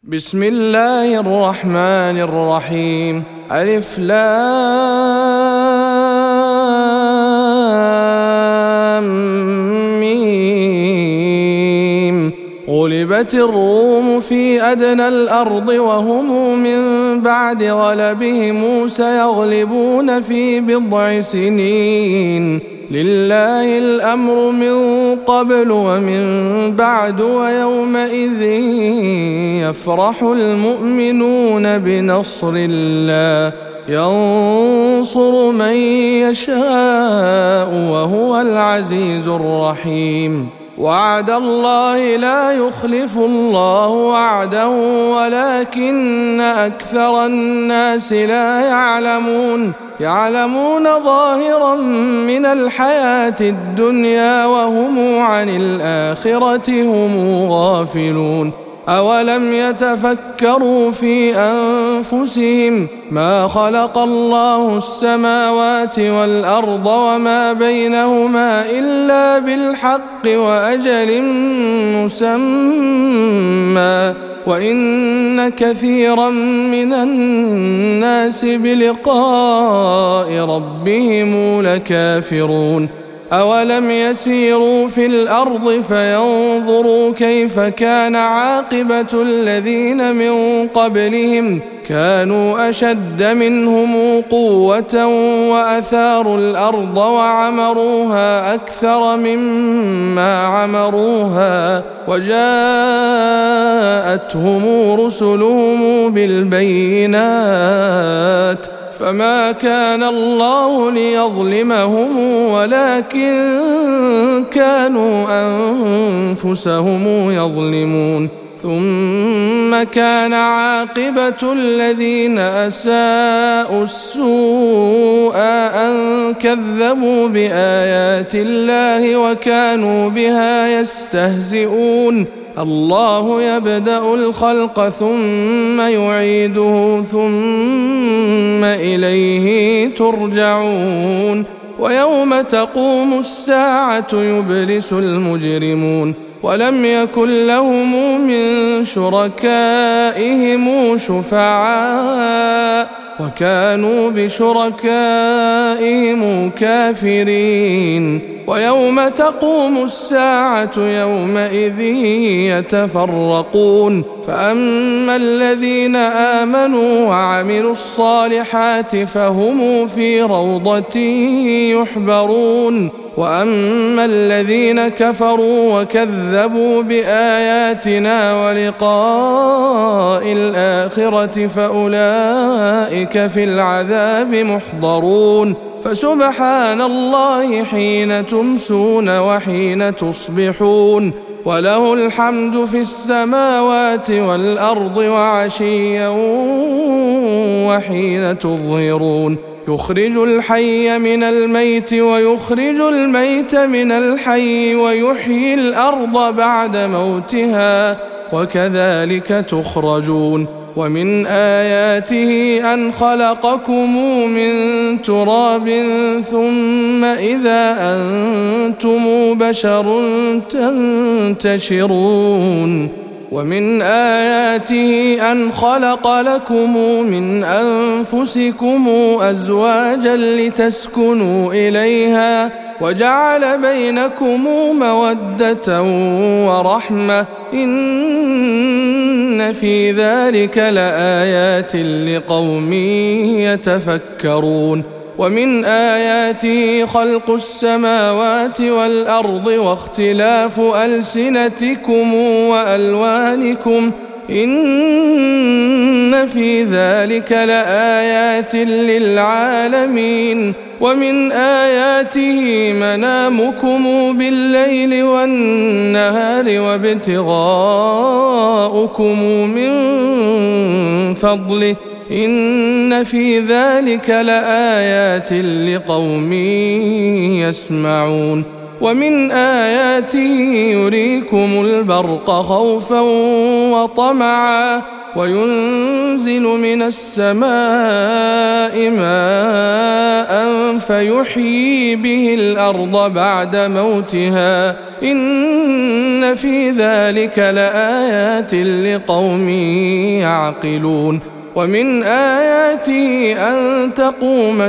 بسم الله الرحمن الرحيم. ألف لام ميم. غلبت الروم في أدنى الأرض وهم من بعد غلبهم سيغلبون في بضع سنين. لله الأمر من قبل ومن بعد ويومئذ يفرح المؤمنون بنصر الله ينصر من يشاء وهو العزيز الرحيم. وعد الله لا يخلف الله وعده ولكن أكثر الناس لا يعلمون ظاهرا من الحياة الدنيا وهم عن الآخرة هم غافلون. أولم يتفكروا في أنفسهم ما خلق الله السماوات والأرض وما بينهما إلا بالحق وأجل مسمى وإن كثيرا من الناس بلقاء ربهم لكافرون. أولم يسيروا في الأرض فينظروا كيف كان عاقبة الذين من قبلهم كانوا أشد منهم قوة وأثاروا الأرض وعمروها أكثر مما عمروها وجاءتهم رسلهم بالبينات فما كان الله ليظلمهم ولكن كانوا أنفسهم يظلمون. ثم كان عاقبة الذين أساءوا السوء أن كذبوا بآيات الله وكانوا بها يستهزئون. الله يبدأ الخلق ثم يعيده ثم إليه ترجعون. ويوم تقوم الساعة يبلس المجرمون ولم يكن لهم من شركائهم شفعاء وكانوا بشركائهم كافرين. ويوم تقوم الساعة يومئذ يتفرقون فأما الذين آمنوا وعملوا الصالحات فهم في روضة يحبرون وأما الذين كفروا وكذبوا بآياتنا ولقاء الآخرة فأولئك في العذاب محضرون. فسبحان الله حين تمسون وحين تصبحون وله الحمد في السماوات والأرض وعشيا وحين تظهرون. يخرج الحي من الميت ويخرج الميت من الحي ويحيي الأرض بعد موتها وكذلك تخرجون. ومن آياته أن خلقكم من تراب ثم إذا أنتم بشر تنتشرون. ومن آياته أن خلق لكم من أنفسكم أزواجا لتسكنوا إليها وجعل بينكم مودة ورحمة إن في ذلك لآيات لقوم يتفكرون. ومن آياته خلق السماوات والأرض واختلاف ألسنتكم وألوانكم إن في ذلك لآيات للعالمين. ومن آياته منامكم بالليل والنهار وابتغاؤكم من فضله إن في ذلك لآيات لقوم يسمعون. ومن آياته يريكم البرق خوفا وطمعا وينزل من السماء ماء فيحيي به الأرض بعد موتها إن في ذلك لآيات لقوم يعقلون ومن آياته أن تقوم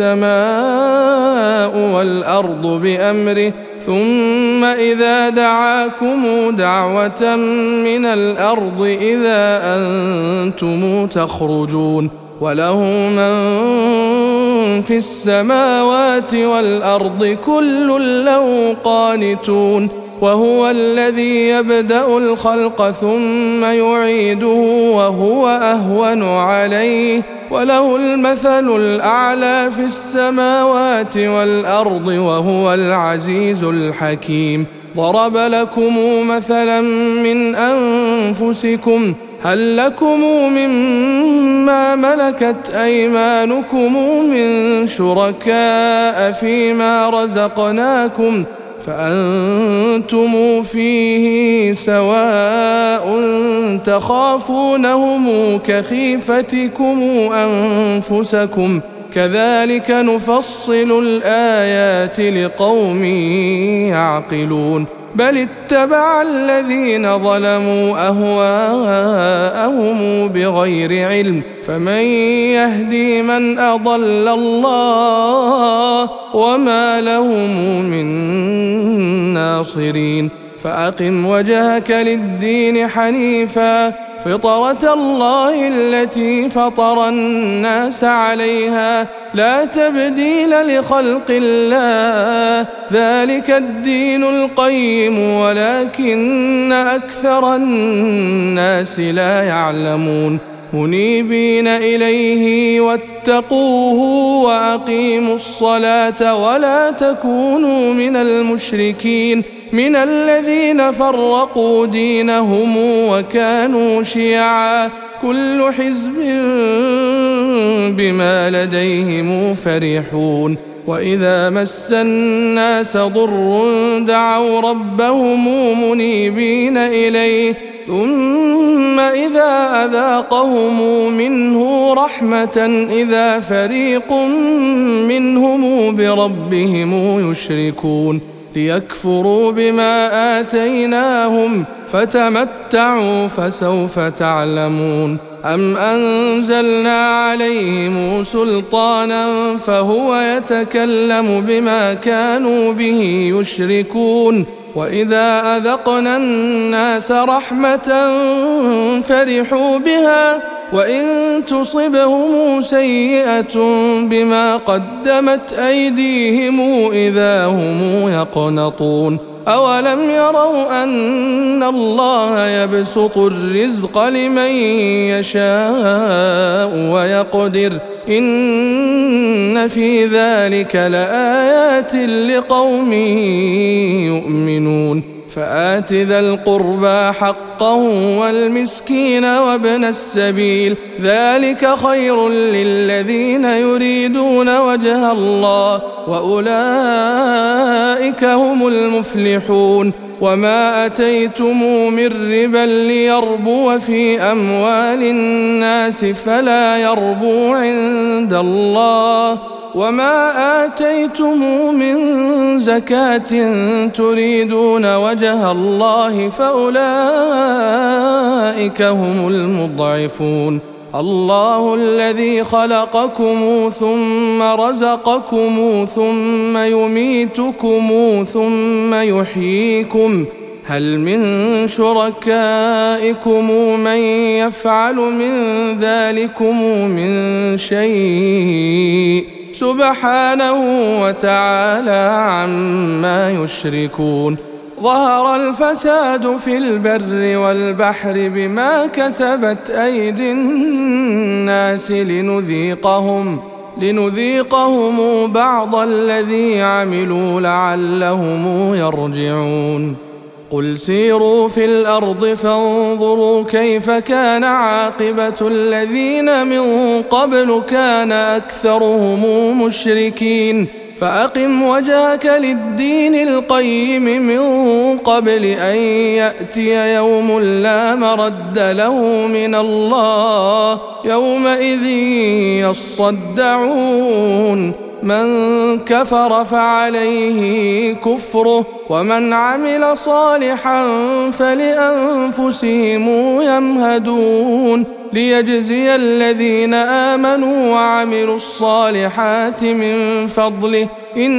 السماء والأرض بأمره ثم إذا دعاكم دعوة من الأرض إذا أنتم تخرجون وله من في السماوات والأرض كل له قانتون وهو الذي يبدأ الخلق ثم يعيده وهو أهون عليه وله المثل الأعلى في السماوات والأرض وهو العزيز الحكيم ضرب لكم مثلا من أنفسكم هل لكم مما ملكت أيمانكم من شركاء فيما رزقناكم فأنتم فيه سواء تخافونهم كخيفتكم أنفسكم كذلك نفصل الآيات لقوم يعقلون بل اتبع الذين ظلموا أهواءهم بغير علم فمن يهدي من أضل الله وما لهم من ناصرين فأقم وجهك للدين حنيفا فطرة الله التي فطر الناس عليها لا تبديل لخلق الله ذلك الدين القيم ولكن أكثر الناس لا يعلمون منيبين إليه واتقوه وأقيموا الصلاة ولا تكونوا من المشركين من الذين فرقوا دينهم وكانوا شيعا كل حزب بما لديهم فرحون وإذا مس الناس ضر دعوا ربهم منيبين إليه ثم إذا أذاقهم منه رحمة إذا فريق منهم بربهم يشركون ليكفروا بما آتيناهم فتمتعوا فسوف تعلمون أم أنزلنا عليهم سلطانا فهو يتكلم بما كانوا به يشركون وإذا أذقنا الناس رحمة فرحوا بها وإن تصبهم سيئة بما قدمت أيديهم إذا هم يقنطون أولم يروا أن الله يبسط الرزق لمن يشاء ويقدر إن في ذلك لآيات لقوم يؤمنون فآت ذا القربى حقه والمسكين وابن السبيل ذلك خير للذين يريدون وجه الله وأولئك هم المفلحون وما أتيتم من ربا ليربو في أموال الناس فلا يربو عند الله وما آتيتم من زكاة تريدون وجه الله فأولئك هم المضعفون الله الذي خلقكم ثم رزقكم ثم يميتكم ثم يحييكم هل من شركائكم من يفعل من ذلكم من شيء سبحانه وتعالى عما يشركون ظهر الفساد في البر والبحر بما كسبت أيدي الناس لنذيقهم بعض الذي عملوا لعلهم يرجعون قل سيروا في الأرض فانظروا كيف كان عاقبة الذين من قبل كان أكثرهم مشركين فأقم وجهك للدين القيم من قبل أن يأتي يوم لا مرد له من الله يومئذ يصدعون من كفر فعليه كفره ومن عمل صالحا فلأنفسهم يمهدون ليجزي الذين آمنوا وعملوا الصالحات من فضله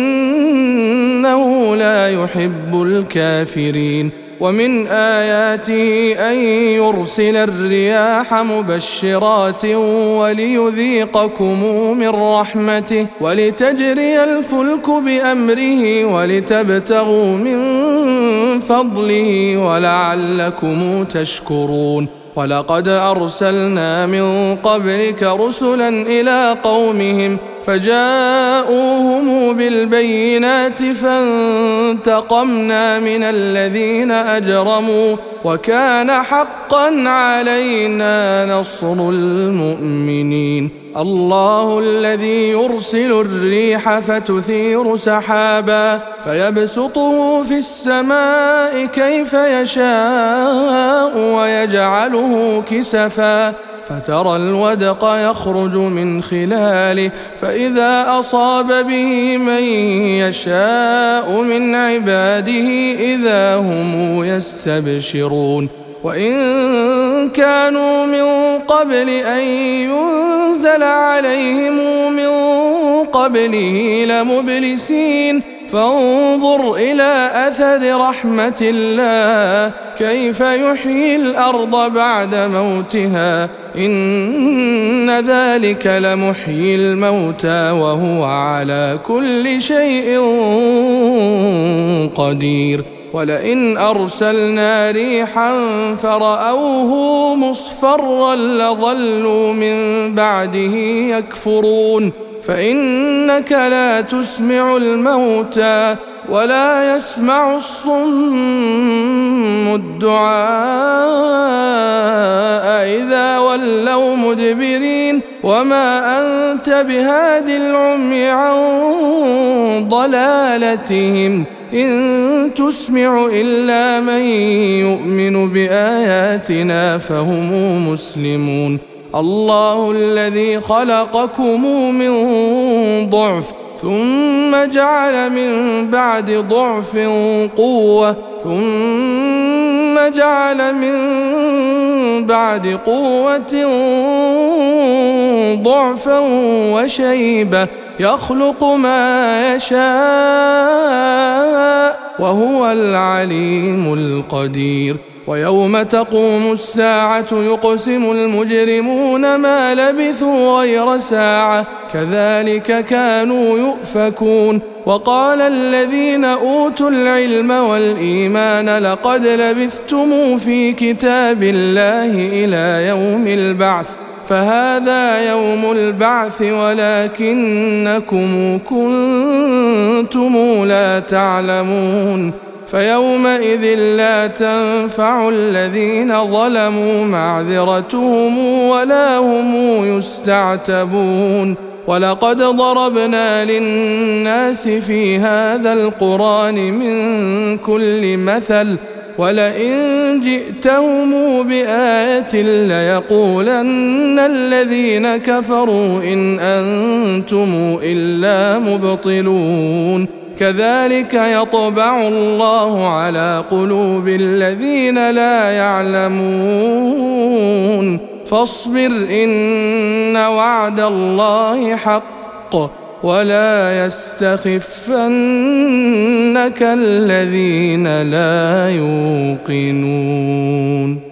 إنه لا يحب الكافرين ومن آياته أن يرسل الرياح مبشرات وليذيقكم من رحمته ولتجري الفلك بأمره ولتبتغوا من فضله ولعلكم تشكرون ولقد أرسلنا من قبلك رسلا إلى قومهم فجاءوهم بالبينات فانتقمنا من الذين أجرموا وكان حقا علينا نصر المؤمنين الله الذي يرسل الريح فتثير سحابا فيبسطه في السماء كيف يشاء ويجعله كسفا فترى الودق يخرج من خلاله فإذا أصاب به من يشاء من عباده إذا هم يستبشرون وإن كانوا من قبل أن ينزل عليهم من قبله لمبلسين فانظر إلى أثر رحمة الله كيف يحيي الأرض بعد موتها إن ذلك لمحيي الموتى وهو على كل شيء قدير ولئن أرسلنا ريحا فرأوه مصفرا لظلوا من بعده يكفرون فإنك لا تسمع الموتى ولا يسمع الصم الدعاء إذا ولوا مدبرين وما أنت بهاد العمي عن ضلالتهم إن تسمع إلا من يؤمن بآياتنا فهم مسلمون الله الذي خلقكم من ضعف ثم جعل من بعد ضعف قوة ثم جعل من بعد قوة ضعفا وشيبة يخلق ما يشاء وهو العليم القدير ويوم تقوم الساعة يقسم المجرمون ما لبثوا غير ساعة كذلك كانوا يؤفكون وقال الذين أوتوا العلم والإيمان لقد لبثتم في كتاب الله إلى يوم البعث فهذا يوم البعث ولكنكم كنتم لا تعلمون فيومئذ لا تنفع الذين ظلموا معذرتهم ولا هم يستعتبون ولقد ضربنا للناس في هذا القرآن من كل مثل ولئن جئتهم بآية ليقولن الذين كفروا إن أنتم إلا مبطلون كذلك يطبع الله على قلوب الذين لا يعلمون فاصبر إن وعد الله حق ولا يستخفنك الذين لا يوقنون